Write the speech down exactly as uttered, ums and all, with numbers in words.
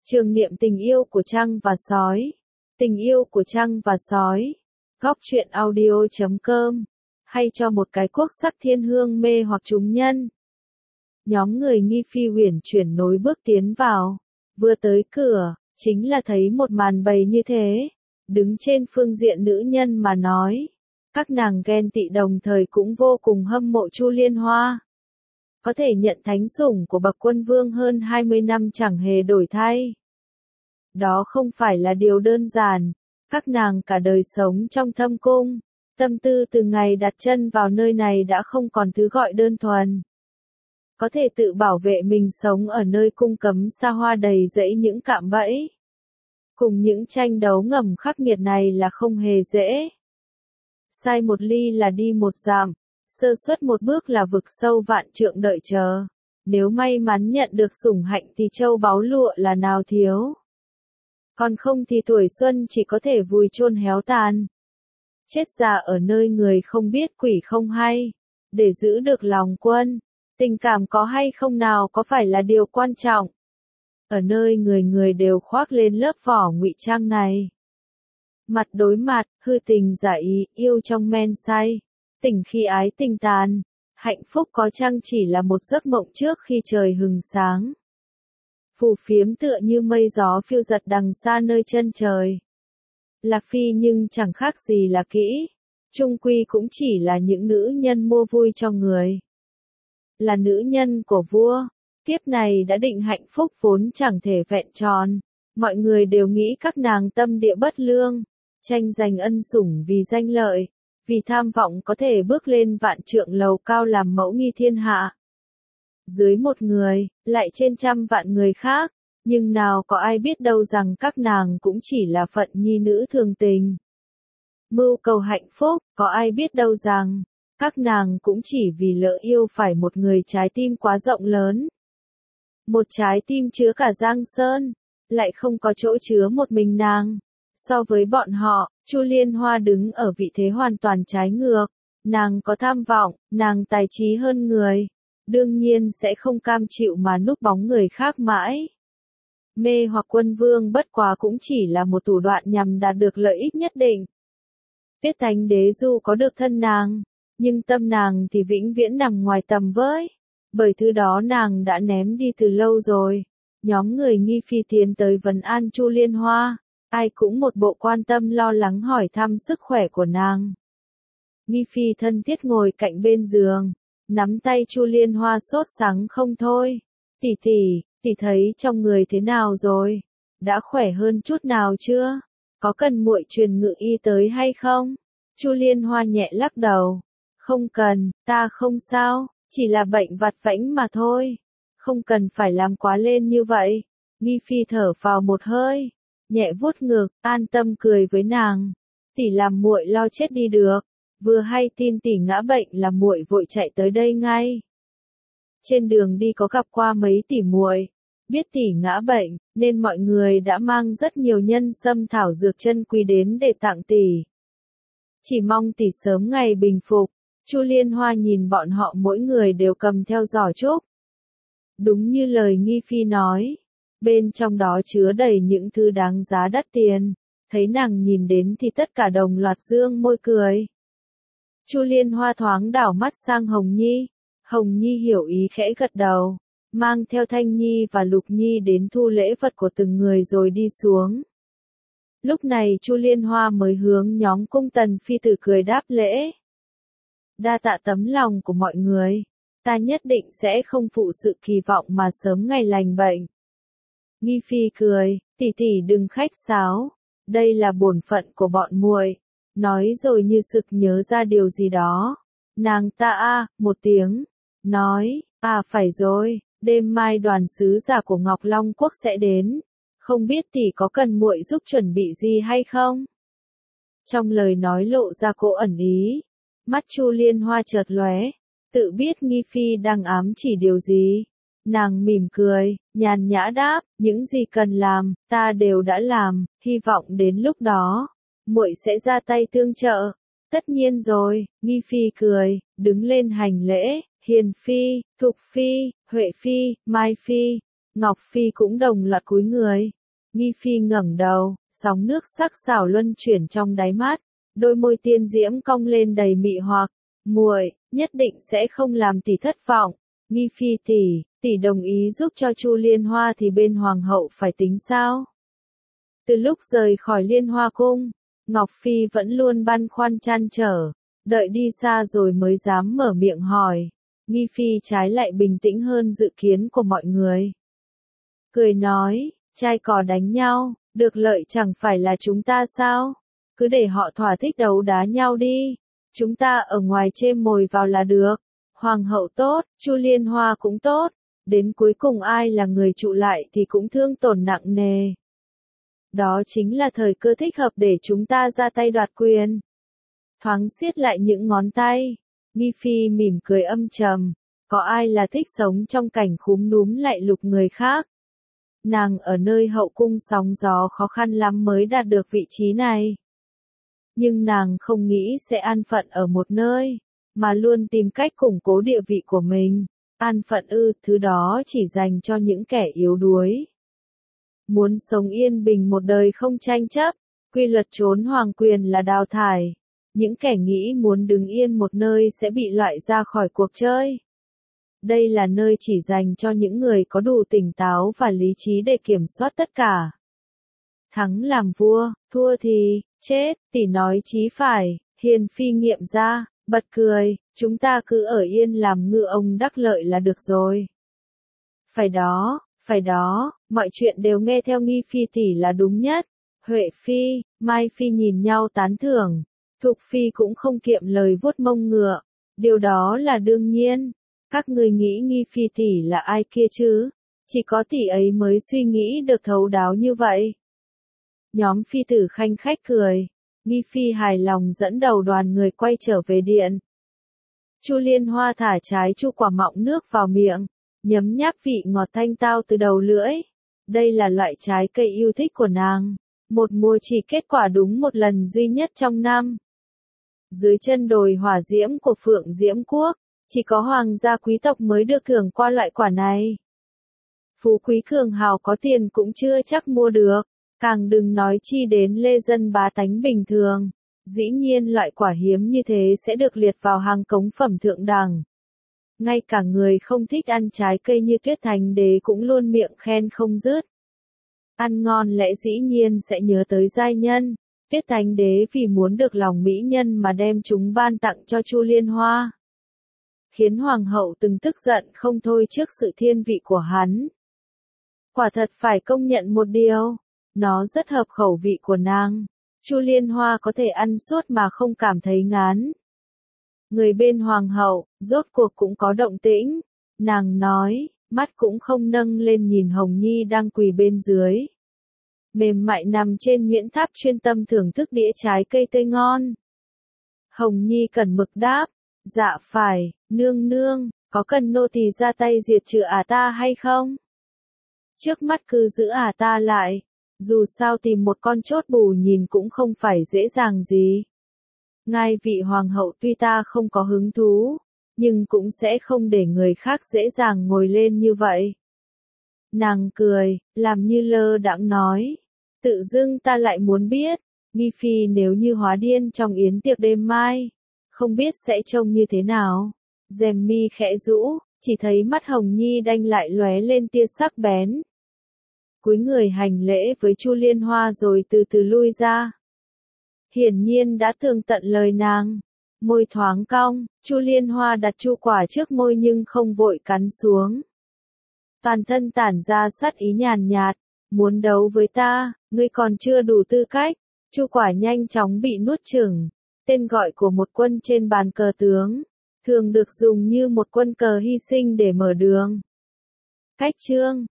Trường niệm tình yêu của trăng và sói. Tình yêu của trăng và sói. Góc truyện audio chấm com. Hay cho một cái quốc sắc thiên hương mê hoặc trúng nhân. Nhóm người nghi phi uyển chuyển nối bước tiến vào. Vừa tới cửa, chính là thấy một màn bày như thế. Đứng trên phương diện nữ nhân mà nói. Các nàng ghen tị đồng thời cũng vô cùng hâm mộ Chu Liên Hoa. Có thể nhận thánh sủng của bậc quân vương hơn hai mươi năm chẳng hề đổi thay. Đó không phải là điều đơn giản, các nàng cả đời sống trong thâm cung, tâm tư từ ngày đặt chân vào nơi này đã không còn thứ gọi đơn thuần. Có thể tự bảo vệ mình sống ở nơi cung cấm xa hoa đầy rẫy những cạm bẫy. Cùng những tranh đấu ngầm khắc nghiệt này là không hề dễ. Sai một ly là đi một dặm. Sơ suất một bước là vực sâu vạn trượng đợi chờ. Nếu may mắn nhận được sủng hạnh thì châu báu lụa là nào thiếu. Còn không thì tuổi xuân chỉ có thể vùi chôn héo tàn. Chết già ở nơi người không biết quỷ không hay. Để giữ được lòng quân, tình cảm có hay không nào có phải là điều quan trọng. Ở nơi người người đều khoác lên lớp vỏ ngụy trang này. Mặt đối mặt, hư tình giả ý, yêu trong men say. Tình khi ái tình tàn, hạnh phúc có chăng chỉ là một giấc mộng trước khi trời hừng sáng. Phù phiếm tựa như mây gió phiêu giật đằng xa nơi chân trời. Là phi nhưng chẳng khác gì là kỹ, chung quy cũng chỉ là những nữ nhân mua vui cho người. Là nữ nhân của vua, kiếp này đã định hạnh phúc vốn chẳng thể vẹn tròn, mọi người đều nghĩ các nàng tâm địa bất lương, tranh giành ân sủng vì danh lợi. Vì tham vọng có thể bước lên vạn trượng lầu cao làm mẫu nghi thiên hạ. Dưới một người, lại trên trăm vạn người khác, nhưng nào có ai biết đâu rằng các nàng cũng chỉ là phận nhi nữ thường tình. Mưu cầu hạnh phúc, có ai biết đâu rằng, các nàng cũng chỉ vì lỡ yêu phải một người trái tim quá rộng lớn. Một trái tim chứa cả Giang Sơn, lại không có chỗ chứa một mình nàng. So với bọn họ, Chu Liên Hoa đứng ở vị thế hoàn toàn trái ngược. Nàng có tham vọng, nàng tài trí hơn người. Đương nhiên sẽ không cam chịu mà núp bóng người khác mãi. Mê hoặc quân vương bất quá cũng chỉ là một thủ đoạn nhằm đạt được lợi ích nhất định. Biết Thánh Đế dù có được thân nàng, nhưng tâm nàng thì vĩnh viễn nằm ngoài tầm với. Bởi thứ đó nàng đã ném đi từ lâu rồi. Nhóm người nghi phi tiến tới vấn an Chu Liên Hoa. Ai cũng một bộ quan tâm lo lắng hỏi thăm sức khỏe của nàng. Nghi phi thân thiết ngồi cạnh bên giường, nắm tay Chu Liên Hoa sốt sắng không thôi. Tỷ tỷ, tỷ thấy trong người thế nào rồi? Đã khỏe hơn chút nào chưa? Có cần muội truyền ngự y tới hay không? Chu Liên Hoa nhẹ lắc đầu. Không cần, ta không sao, chỉ là bệnh vặt vãnh mà thôi. Không cần phải làm quá lên như vậy. Nghi phi thở vào một hơi. Nhẹ vuốt ngực, an tâm cười với nàng. Tỷ làm muội lo chết đi được. Vừa hay tin tỷ ngã bệnh là muội vội chạy tới đây ngay. Trên đường đi có gặp qua mấy tỷ muội, biết tỷ ngã bệnh, nên mọi người đã mang rất nhiều nhân sâm thảo dược chân quý đến để tặng tỷ. Chỉ mong tỷ sớm ngày bình phục. Chu Liên Hoa nhìn bọn họ mỗi người đều cầm theo giỏ trúc. Đúng như lời nghi phi nói. Bên trong đó chứa đầy những thứ đáng giá đắt tiền, thấy nàng nhìn đến thì tất cả đồng loạt dương môi cười. Chu Liên Hoa thoáng đảo mắt sang Hồng Nhi, Hồng Nhi hiểu ý khẽ gật đầu, mang theo Thanh Nhi và Lục Nhi đến thu lễ vật của từng người rồi đi xuống. Lúc này Chu Liên Hoa mới hướng nhóm cung tần phi tử cười đáp lễ. Đa tạ tấm lòng của mọi người, ta nhất định sẽ không phụ sự kỳ vọng mà sớm ngày lành bệnh. Nghi phi cười, tỷ tỷ đừng khách sáo, đây là bổn phận của bọn muội. Nói rồi như sực nhớ ra điều gì đó. Nàng ta a, một tiếng, nói, à phải rồi, đêm mai đoàn sứ giả của Ngọc Long Quốc sẽ đến. Không biết tỷ có cần muội giúp chuẩn bị gì hay không? Trong lời nói lộ ra cỗ ẩn ý. Mắt Chu Liên Hoa chợt lóe, tự biết nghi phi đang ám chỉ điều gì. Nàng mỉm cười, nhàn nhã đáp, những gì cần làm, ta đều đã làm, hy vọng đến lúc đó, muội sẽ ra tay tương trợ. Tất nhiên rồi, nghi phi cười, đứng lên hành lễ, hiền phi, thục phi, huệ phi, mai phi, Ngọc Phi cũng đồng loạt cúi người. Nghi Phi ngẩng đầu, sóng nước sắc sảo luân chuyển trong đáy mắt, đôi môi tiên diễm cong lên đầy mị hoặc. Muội, nhất định sẽ không làm tỷ thất vọng. Nghi Phi tỷ, tỷ đồng ý giúp cho Chu Liên Hoa thì bên hoàng hậu phải tính sao? Từ lúc rời khỏi Liên Hoa cung, Ngọc Phi vẫn luôn băn khoăn trăn trở, đợi đi xa rồi mới dám mở miệng hỏi. Nghi Phi trái lại bình tĩnh hơn dự kiến của mọi người. Cười nói, trai cò đánh nhau, được lợi chẳng phải là chúng ta sao? Cứ để họ thỏa thích đấu đá nhau đi. Chúng ta ở ngoài chêm mồi vào là được. Hoàng hậu tốt, Chu Liên Hoa cũng tốt. Đến cuối cùng ai là người trụ lại thì cũng thương tổn nặng nề. Đó chính là thời cơ thích hợp để chúng ta ra tay đoạt quyền. Thoáng siết lại những ngón tay. Nghi Phi mỉm cười âm trầm. Có ai là thích sống trong cảnh khúm núm lại lục người khác? Nàng ở nơi hậu cung sóng gió khó khăn lắm mới đạt được vị trí này. Nhưng nàng không nghĩ sẽ an phận ở một nơi, mà luôn tìm cách củng cố địa vị của mình. An phận ư, thứ đó chỉ dành cho những kẻ yếu đuối. Muốn sống yên bình một đời không tranh chấp, quy luật trốn hoàng quyền là đào thải. Những kẻ nghĩ muốn đứng yên một nơi sẽ bị loại ra khỏi cuộc chơi. Đây là nơi chỉ dành cho những người có đủ tỉnh táo và lý trí để kiểm soát tất cả. Thắng làm vua, thua thì, chết, tỷ nói chí phải, Hiền Phi nghiệm ra, bật cười, chúng ta cứ ở yên làm ngư ông đắc lợi là được rồi. Phải đó, phải đó, mọi chuyện đều nghe theo Nghi Phi tỷ là đúng nhất. Huệ Phi, Mai Phi nhìn nhau tán thưởng, Thục Phi cũng không kiệm lời vuốt mông ngựa, điều đó là đương nhiên. Các ngươi nghĩ Nghi Phi tỷ là ai kia chứ? Chỉ có tỷ ấy mới suy nghĩ được thấu đáo như vậy. Nhóm phi tử khanh khách cười. Nghi Phi hài lòng dẫn đầu đoàn người quay trở về điện. Chu Liên Hoa thả trái chu quả mọng nước vào miệng, nhấm nháp vị ngọt thanh tao từ đầu lưỡi. Đây là loại trái cây yêu thích của nàng. Một mùa chỉ kết quả đúng một lần duy nhất trong năm. Dưới chân đồi hỏa diễm của Phượng Diễm Quốc, chỉ có hoàng gia quý tộc mới được thưởng qua loại quả này. Phú quý cường hào có tiền cũng chưa chắc mua được, càng đừng nói chi đến lê dân bá tánh bình thường. Dĩ nhiên loại quả hiếm như thế sẽ được liệt vào hàng cống phẩm thượng đẳng. Ngay cả người không thích ăn trái cây như Tuyết Thánh Đế cũng luôn miệng khen không dứt. Ăn ngon lẽ dĩ nhiên sẽ nhớ tới giai nhân. Tuyết Thánh Đế vì muốn được lòng mỹ nhân mà đem chúng ban tặng cho Chu Liên Hoa, khiến hoàng hậu từng tức giận không thôi trước sự thiên vị của hắn. Quả thật phải công nhận một điều, nó rất hợp khẩu vị của nàng. Chu Liên Hoa có thể ăn suốt mà không cảm thấy ngán. Người bên hoàng hậu, rốt cuộc cũng có động tĩnh. Nàng nói, mắt cũng không nâng lên nhìn Hồng Nhi đang quỳ bên dưới. Mềm mại nằm trên nhuyễn tháp chuyên tâm thưởng thức đĩa trái cây tươi ngon. Hồng Nhi cẩn mực đáp, dạ phải, nương nương, có cần nô tỳ ra tay diệt trừ ả ta hay không? Trước mắt cứ giữ ả ta lại, dù sao tìm một con chốt bù nhìn cũng không phải dễ dàng gì. Ngai vị hoàng hậu tuy ta không có hứng thú, nhưng cũng sẽ không để người khác dễ dàng ngồi lên như vậy. Nàng cười, làm như lơ đãng nói, tự dưng ta lại muốn biết, Nghi Phi nếu như hóa điên trong yến tiệc đêm mai, không biết sẽ trông như thế nào. Rèm mi khẽ rũ, chỉ thấy mắt Hồng Nhi đanh lại lóe lên tia sắc bén. Cúi người hành lễ với Chu Liên Hoa rồi từ từ lui ra. Hiển nhiên đã tường tận lời nàng. Môi thoáng cong, Chu Liên Hoa đặt chu quả trước môi nhưng không vội cắn xuống. Toàn thân tản ra sát ý nhàn nhạt, muốn đấu với ta, ngươi còn chưa đủ tư cách. Chu quả nhanh chóng bị nuốt chửng. Tên gọi của một quân trên bàn cờ tướng, thường được dùng như một quân cờ hy sinh để mở đường. Cách chương